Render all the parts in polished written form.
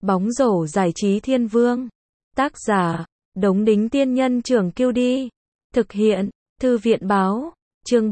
Bóng rổ giải trí thiên vương. Tác giả, Đống Đính Tiên Nhân Trưởng QD. Thực hiện, Thư viện Báo. Chương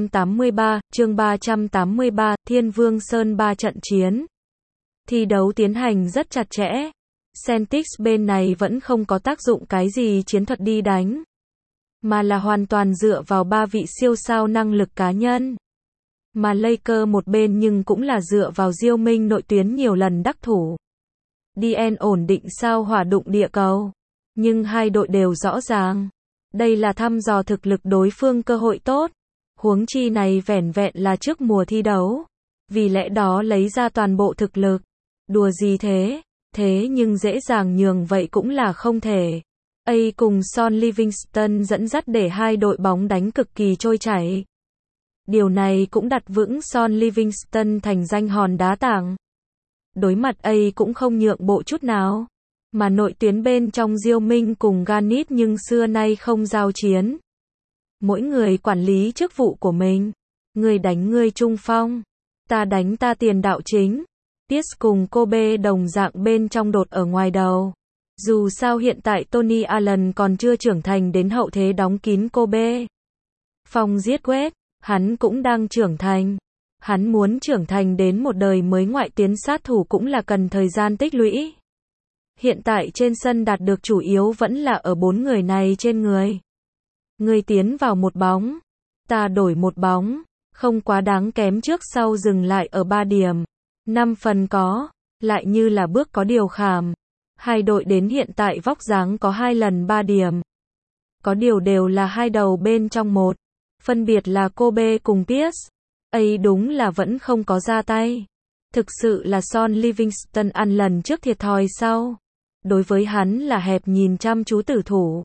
383, Thiên Vương Sơn 3 trận chiến. Thi đấu tiến hành rất chặt chẽ. Celtics bên này vẫn không có tác dụng cái gì chiến thuật đi đánh, mà là hoàn toàn dựa vào ba vị siêu sao năng lực cá nhân. Mà Lakers một bên nhưng cũng là dựa vào Diêu Minh nội tuyến nhiều lần đắc thủ. DN ổn định sao hỏa đụng địa cầu. Nhưng hai đội đều rõ ràng, đây là thăm dò thực lực đối phương cơ hội tốt. Huống chi này vẻn vẹn là trước mùa thi đấu. Vì lẽ đó lấy ra toàn bộ thực lực. Đùa gì thế? Thế nhưng dễ dàng nhường vậy cũng là không thể. A cùng Son Livingston dẫn dắt để hai đội bóng đánh cực kỳ trôi chảy. Điều này cũng đặt vững Son Livingston thành danh hòn đá tảng. Đối mặt A cũng không nhượng bộ chút nào. Mà nội tuyến bên trong Diêu Minh cùng Garnett nhưng xưa nay không giao chiến. Mỗi người quản lý chức vụ của mình. Người đánh người trung phong. Ta đánh ta tiền đạo chính. Pierce cùng Kobe đồng dạng bên trong đột ở ngoài đầu. Dù sao hiện tại Tony Allen còn chưa trưởng thành đến hậu thế đóng kín Kobe. Phong giết quét, hắn cũng đang trưởng thành. Hắn muốn trưởng thành đến một đời mới ngoại tuyến sát thủ cũng là cần thời gian tích lũy. Hiện tại trên sân đạt được chủ yếu vẫn là ở bốn người này trên người. Người tiến vào một bóng, ta đổi một bóng, không quá đáng kém trước sau dừng lại ở 3 điểm. 5 phần có, lại như là bước có điều khảm. Hai đội đến hiện tại vóc dáng có 2 lần 3 điểm. Có điều đều là hai đầu bên trong một. Phân biệt là Kobe cùng Pierce. A đúng là vẫn không có ra tay. Thực sự là Son Livingston ăn lần trước thiệt thòi sau. Đối với hắn là hẹp nhìn chăm chú tử thủ.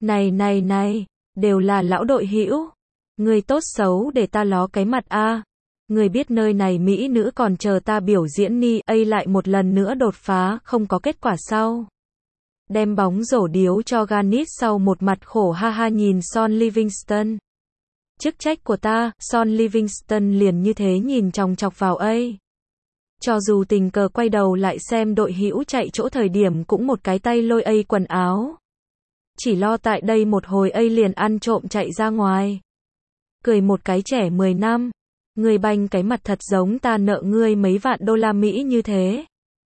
Này, đều là lão đội hữu. Người tốt xấu để ta ló cái mặt a. Người biết nơi này mỹ nữ còn chờ ta biểu diễn ni. A lại một lần nữa đột phá, không có kết quả sau. Đem bóng rổ điếu cho Garnett sau một mặt khổ ha ha nhìn Son Livingston. Chức trách của ta, Son Livingston liền như thế nhìn chòng chọc vào A. Cho dù tình cờ quay đầu lại xem đội hữu chạy chỗ thời điểm cũng một cái tay lôi A quần áo. Chỉ lo tại đây một hồi A liền ăn trộm chạy ra ngoài. Cười một cái trẻ 10 năm. Người banh cái mặt thật giống ta nợ ngươi mấy vạn đô la Mỹ như thế.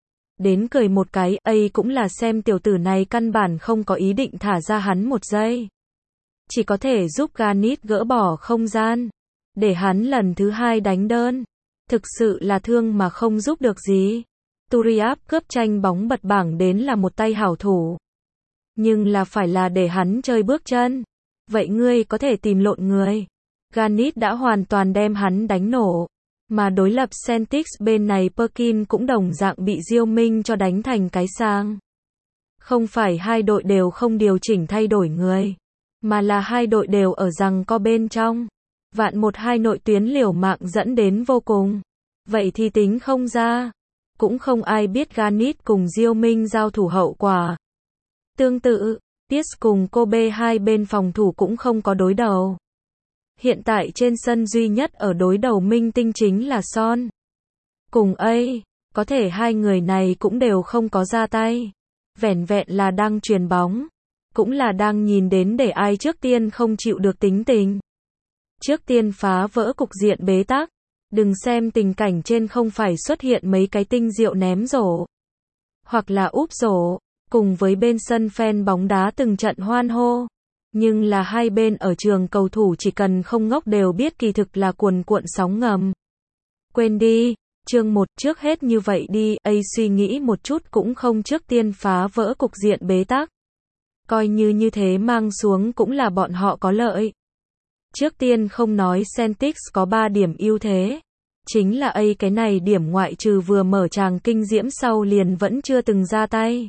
Đến cười một cái, A cũng là xem tiểu tử này căn bản không có ý định thả ra hắn một giây. Chỉ có thể giúp Garnett gỡ bỏ không gian. Để hắn lần thứ 2 đánh đơn. Thực sự là thương mà không giúp được gì. Turiaf cướp tranh bóng bật bảng đến là một tay hảo thủ. Nhưng là phải là để hắn chơi bước chân. Vậy ngươi có thể tìm lộn người. Garnett đã hoàn toàn đem hắn đánh nổ. Mà đối lập Celtics bên này Perkins cũng đồng dạng bị Diêu Minh cho đánh thành cái sang. Không phải hai đội đều không điều chỉnh thay đổi người. Mà là hai đội đều ở giằng co bên trong. Vạn một hai nội tuyến liều mạng dẫn đến vô cùng. Vậy thì tính không ra. Cũng không ai biết Garnett cùng Diêu Minh giao thủ hậu quả. Tương tự, Pierce cùng Kobe hai bên phòng thủ cũng không có đối đầu. Hiện tại trên sân duy nhất ở đối đầu minh tinh chính là Son. Cùng A, có thể hai người này cũng đều không có ra tay. Vẻn vẹn là đang truyền bóng. Cũng là đang nhìn đến để ai trước tiên không chịu được tính tình. Trước tiên phá vỡ cục diện bế tắc. Đừng xem tình cảnh trên không phải xuất hiện mấy cái tinh diệu ném rổ. Hoặc là úp rổ. Cùng với bên sân fan bóng đá từng trận hoan hô. Nhưng là hai bên ở trường cầu thủ chỉ cần không ngốc đều biết kỳ thực là cuồn cuộn sóng ngầm. Quên đi, chương 1 trước hết như vậy đi, A suy nghĩ một chút cũng không trước tiên phá vỡ cục diện bế tắc. Coi như thế mang xuống cũng là bọn họ có lợi. Trước tiên không nói Celtics có 3 điểm ưu thế. Chính là A cái này điểm ngoại trừ vừa mở tràng kinh diễm sau liền vẫn chưa từng ra tay.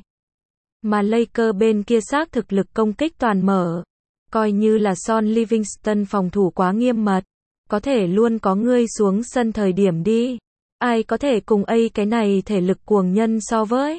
Mà Lakers bên kia xác thực lực công kích toàn mở. Coi như là Son Livingston phòng thủ quá nghiêm mật. Có thể luôn có ngươi xuống sân thời điểm đi. Ai có thể cùng A cái này thể lực cuồng nhân so với.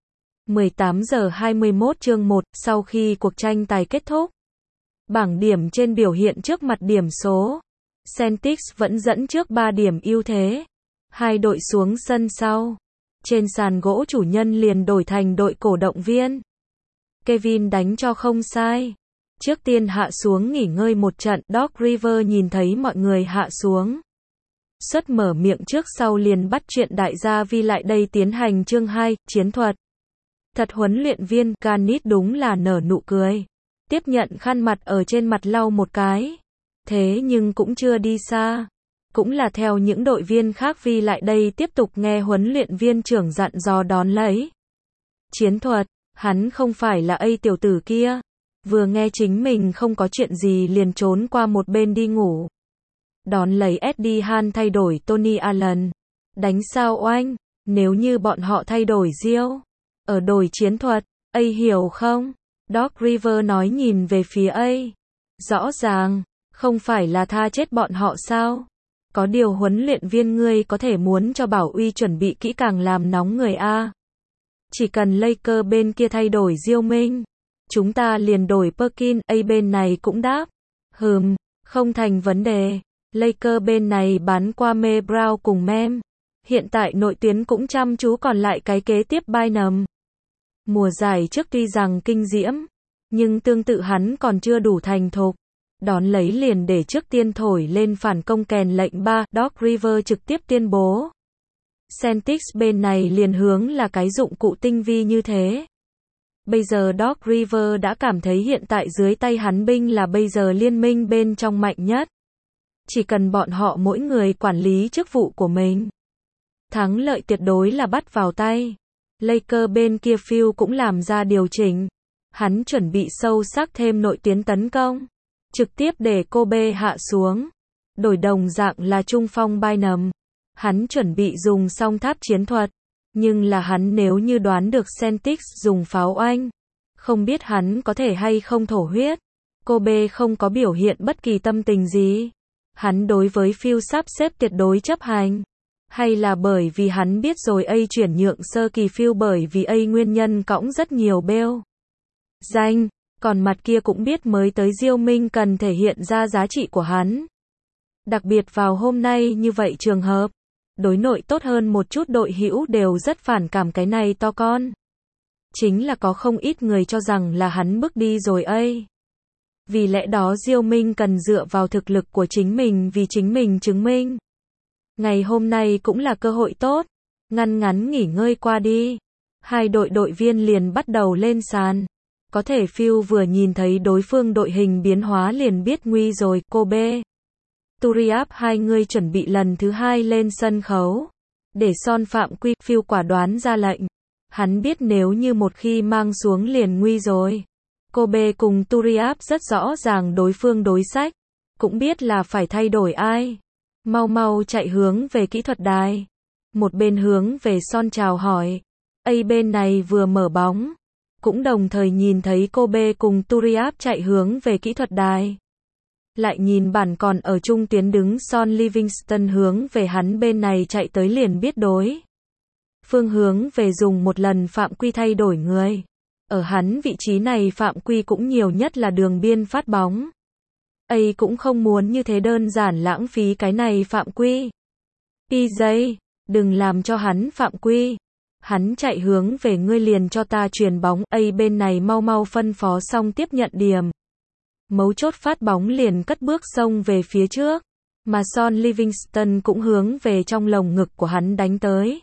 18:21 chương 1, sau khi cuộc tranh tài kết thúc. Bảng điểm trên biểu hiện trước mặt điểm số. Celtics vẫn dẫn trước 3 điểm ưu thế. Hai đội xuống sân sau. Trên sàn gỗ chủ nhân liền đổi thành đội cổ động viên. Kevin đánh cho không sai. Trước tiên hạ xuống nghỉ ngơi một trận, Doc Rivers nhìn thấy mọi người hạ xuống. Xuất mở miệng trước sau liền bắt chuyện đại gia Vi lại đây tiến hành chương 2, chiến thuật. Thật huấn luyện viên Garnett đúng là nở nụ cười. Tiếp nhận khăn mặt ở trên mặt lau một cái. Thế nhưng cũng chưa đi xa. Cũng là theo những đội viên khác Vi lại đây tiếp tục nghe huấn luyện viên trưởng dặn dò đón lấy. Chiến thuật, hắn không phải là tiểu tử kia. Vừa nghe chính mình không có chuyện gì liền trốn qua một bên đi ngủ. Đón lấy Eddie Han thay đổi Tony Allen. Đánh sao oanh, nếu như bọn họ thay đổi Rio. Ở đổi chiến thuật, hiểu không? Doc Rivers nói nhìn về phía Rõ ràng, không phải là tha chết bọn họ sao? Có điều huấn luyện viên ngươi có thể muốn cho Bảo Uy chuẩn bị kỹ càng làm nóng người a. Chỉ cần Lakers bên kia thay đổi Diêu Minh, chúng ta liền đổi Perkins, bên này cũng đáp. Không thành vấn đề. Lakers bên này bán qua Mê Brown cùng Mem. Hiện tại nội tuyến cũng chăm chú còn lại cái kế tiếp Bynum. Mùa giải trước tuy rằng kinh diễm, nhưng tương tự hắn còn chưa đủ thành thục. Đón lấy liền để trước tiên thổi lên phản công kèn lệnh 3, Doc Rivers trực tiếp tuyên bố. Celtics bên này liền hướng là cái dụng cụ tinh vi như thế. Bây giờ Doc Rivers đã cảm thấy hiện tại dưới tay hắn binh là bây giờ liên minh bên trong mạnh nhất. Chỉ cần bọn họ mỗi người quản lý chức vụ của mình. Thắng lợi tuyệt đối là bắt vào tay. Lakers bên kia Phil cũng làm ra điều chỉnh. Hắn chuẩn bị sâu sắc thêm nội tuyến tấn công. Trực tiếp để Kobe hạ xuống. Đổi đồng dạng là trung phong Bynum. Hắn chuẩn bị dùng song tháp chiến thuật. Nhưng là hắn nếu như đoán được Celtics dùng pháo oanh. Không biết hắn có thể hay không thổ huyết. Kobe không có biểu hiện bất kỳ tâm tình gì. Hắn đối với Phil sắp xếp tuyệt đối chấp hành. Hay là bởi vì hắn biết rồi chuyển nhượng sơ kỳ Phil bởi vì nguyên nhân cõng rất nhiều bêu danh. Còn mặt kia cũng biết mới tới Diêu Minh cần thể hiện ra giá trị của hắn. Đặc biệt vào hôm nay như vậy trường hợp. Đối nội tốt hơn một chút đội hữu đều rất phản cảm cái này to con. Chính là có không ít người cho rằng là hắn bước đi rồi Vì lẽ đó Diêu Minh cần dựa vào thực lực của chính mình vì chính mình chứng minh. Ngày hôm nay cũng là cơ hội tốt. Ngắn nghỉ ngơi qua đi. Hai đội viên liền bắt đầu lên sàn. Có thể Phil vừa nhìn thấy đối phương đội hình biến hóa liền biết nguy rồi. Kobe, Turiaf hai người chuẩn bị lần thứ 2 lên sân khấu. Để Son phạm quy, Phil quả đoán ra lệnh. Hắn biết nếu như một khi mang xuống liền nguy rồi. Kobe cùng Turiaf rất rõ ràng đối phương đối sách. Cũng biết là phải thay đổi ai. Mau chạy hướng về kỹ thuật đài. Một bên hướng về Son chào hỏi. Bên này vừa mở bóng. Cũng đồng thời nhìn thấy Kobe cùng Turiaf chạy hướng về kỹ thuật đài. Lại nhìn bản còn ở trung tuyến đứng Son Livingston hướng về hắn bên này chạy tới liền biết đối phương hướng về dùng một lần phạm quy thay đổi người. Ở hắn vị trí này phạm quy cũng nhiều nhất là đường biên phát bóng. Cũng không muốn như thế đơn giản lãng phí cái này phạm quy. PJ, đừng làm cho hắn phạm quy. Hắn chạy hướng về ngươi liền cho ta truyền bóng. Bên này mau phân phó xong tiếp nhận điểm. Mấu chốt phát bóng liền cất bước xông về phía trước. Mà Son Livingston cũng hướng về trong lồng ngực của hắn đánh tới.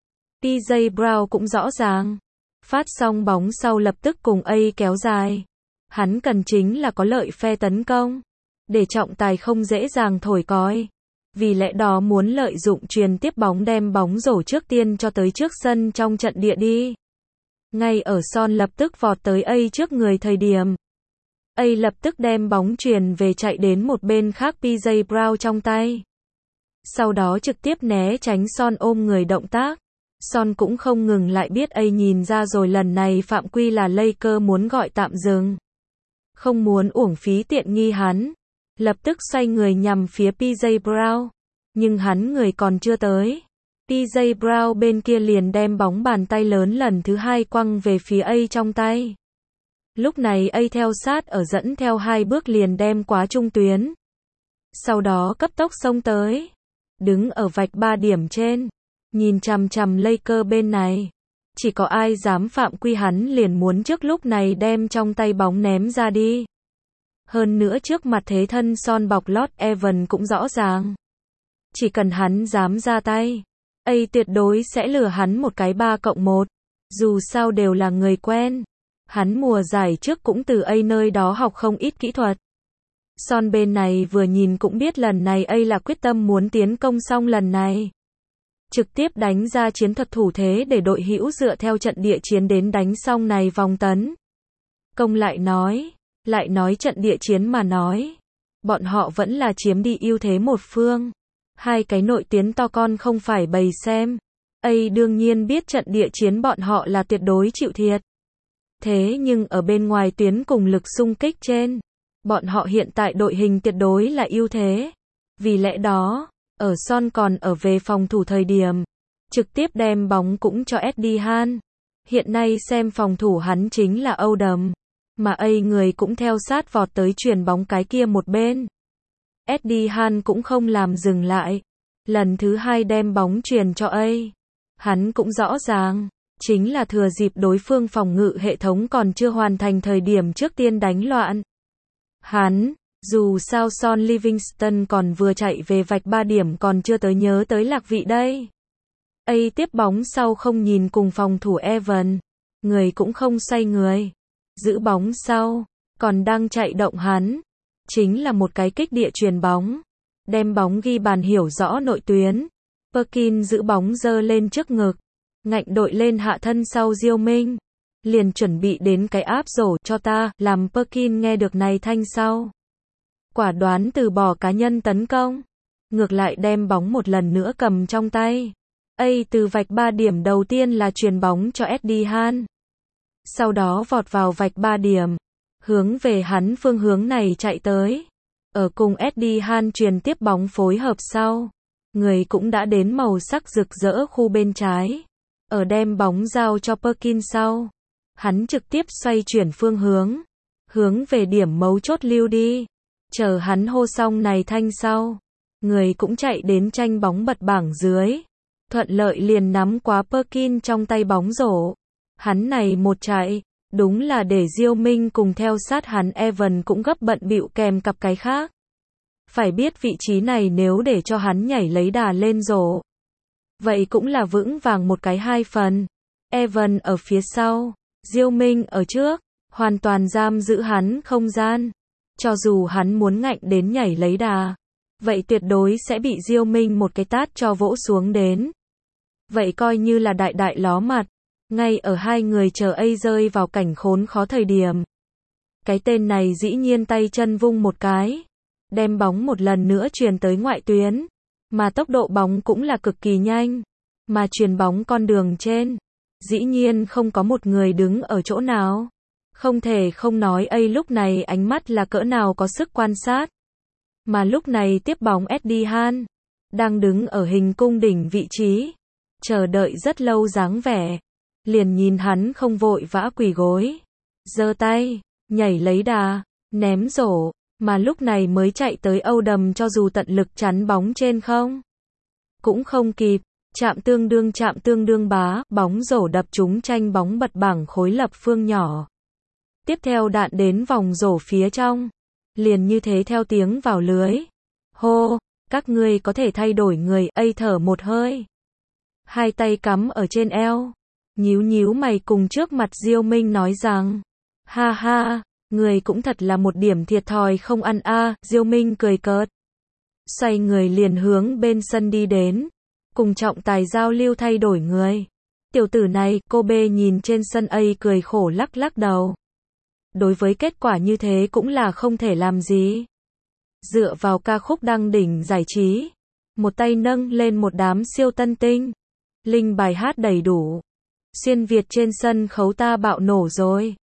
PJ Brown cũng rõ ràng. Phát xong bóng sau lập tức cùng kéo dài. Hắn cần chính là có lợi phe tấn công. Để trọng tài không dễ dàng thổi còi. Vì lẽ đó muốn lợi dụng truyền tiếp bóng đem bóng rổ trước tiên cho tới trước sân trong trận địa đi. Ngay ở Son lập tức vọt tới trước người thời điểm. Lập tức đem bóng truyền về chạy đến một bên khác PJ Brown trong tay. Sau đó trực tiếp né tránh Son ôm người động tác. Son cũng không ngừng lại biết nhìn ra rồi lần này phạm quy là Lakers muốn gọi tạm dừng. Không muốn uổng phí tiện nghi hắn. Lập tức xoay người nhằm phía PJ Brown. Nhưng hắn người còn chưa tới. PJ Brown bên kia liền đem bóng bàn tay lớn lần thứ 2 quăng về phía trong tay. Lúc này theo sát ở dẫn theo 2 bước liền đem quá trung tuyến. Sau đó cấp tốc xông tới. Đứng ở vạch 3 điểm trên. nhìn chằm chằm Lakers bên này. Chỉ có ai dám phạm quy hắn liền muốn trước lúc này đem trong tay bóng ném ra đi. Hơn nữa trước mặt thế thân son bọc lót Evan cũng rõ ràng. Chỉ cần hắn dám ra tay, tuyệt đối sẽ lừa hắn một cái 3+1. Dù sao đều là người quen. Hắn mùa giải trước cũng từ nơi đó học không ít kỹ thuật. Son bên này vừa nhìn cũng biết lần này là quyết tâm muốn tiến công xong lần này. Trực tiếp đánh ra chiến thuật thủ thế để đội hữu dựa theo trận địa chiến đến đánh xong này vòng tấn công lại nói trận địa chiến mà nói. Bọn họ vẫn là chiếm đi ưu thế một phương. Hai cái nội tuyến to con không phải bày xem. Đương nhiên biết trận địa chiến bọn họ là tuyệt đối chịu thiệt. Thế nhưng ở bên ngoài tuyến cùng lực xung kích trên, bọn họ hiện tại đội hình tuyệt đối là ưu thế. Vì lẽ đó, ở Son còn ở về phòng thủ thời điểm, trực tiếp đem bóng cũng cho Eddie Han. Hiện nay xem phòng thủ hắn chính là Odom, mà người cũng theo sát vọt tới chuyền bóng cái kia một bên. Eddie Han cũng không làm dừng lại, lần thứ hai đem bóng chuyền cho Hắn cũng rõ ràng, chính là thừa dịp đối phương phòng ngự hệ thống còn chưa hoàn thành thời điểm trước tiên đánh loạn. Dù sao Son Livingston còn vừa chạy về vạch 3 điểm còn chưa tới nhớ tới lạc vị đây. Tiếp bóng sau không nhìn cùng phòng thủ Evan, người cũng không xoay người. Giữ bóng sau, còn đang chạy động hắn. Chính là một cái kích địa chuyền bóng. Đem bóng ghi bàn hiểu rõ nội tuyến. Perkins giữ bóng giơ lên trước ngực. Ngạnh đội lên hạ thân sau Diêu Minh. Liền chuẩn bị đến cái áp rổ cho ta, làm Perkins nghe được này thanh sau. Quả đoán từ bỏ cá nhân tấn công. Ngược lại đem bóng một lần nữa cầm trong tay. Từ vạch 3 điểm đầu tiên là chuyền bóng cho Eddie Han. Sau đó vọt vào vạch 3 điểm. Hướng về hắn phương hướng này chạy tới. Ở cùng Eddie Han truyền tiếp bóng phối hợp sau. Người cũng đã đến màu sắc rực rỡ khu bên trái. Ở đem bóng giao cho Perkins sau. Hắn trực tiếp xoay chuyển phương hướng. Hướng về điểm mấu chốt lưu đi. Chờ hắn hô xong này thanh sau. Người cũng chạy đến tranh bóng bật bảng dưới. Thuận lợi liền nắm quá Perkins trong tay bóng rổ. Hắn này một chạy. Đúng là để Diêu Minh cùng theo sát hắn Evan cũng gấp bận bịu kèm cặp cái khác. Phải biết vị trí này nếu để cho hắn nhảy lấy đà lên rổ. Vậy cũng là vững vàng một cái 2 phần. Evan ở phía sau, Diêu Minh ở trước, hoàn toàn giam giữ hắn không gian. Cho dù hắn muốn ngạnh đến nhảy lấy đà, vậy tuyệt đối sẽ bị Diêu Minh một cái tát cho vỗ xuống đến. Vậy coi như là đại ló mặt. Ngay ở hai người chờ rơi vào cảnh khốn khó thời điểm. Cái tên này dĩ nhiên tay chân vung một cái. Đem bóng một lần nữa truyền tới ngoại tuyến. Mà tốc độ bóng cũng là cực kỳ nhanh. Mà truyền bóng con đường trên. Dĩ nhiên không có một người đứng ở chỗ nào. Không thể không nói lúc này ánh mắt là cỡ nào có sức quan sát. Mà lúc này tiếp bóng Eddie Han. Đang đứng ở hình cung đỉnh vị trí. Chờ đợi rất lâu dáng vẻ. Liền nhìn hắn không vội vã quỳ gối. Giơ tay, nhảy lấy đà, ném rổ. Mà lúc này mới chạy tới Odom cho dù tận lực chắn bóng trên không. Cũng không kịp. Chạm tương đương bá. Bóng rổ đập trúng tranh bóng bật bảng khối lập phương nhỏ. Tiếp theo đạn đến vòng rổ phía trong. Liền như thế theo tiếng vào lưới. Hô, các ngươi có thể thay đổi người. Thở một hơi. Hai tay cắm ở trên eo. Nhíu mày cùng trước mặt Diêu Minh nói rằng. Ha ha, người cũng thật là một điểm thiệt thòi không ăn Diêu Minh cười cợt. Xoay người liền hướng bên sân đi đến. Cùng trọng tài giao lưu thay đổi người. Tiểu tử này, cô B nhìn trên sân cười khổ lắc đầu. Đối với kết quả như thế cũng là không thể làm gì. Dựa vào ca khúc đăng đỉnh giải trí. Một tay nâng lên một đám siêu tân tinh. Linh bài hát đầy đủ. Xuyên Việt trên sân khấu ta bạo nổ rồi.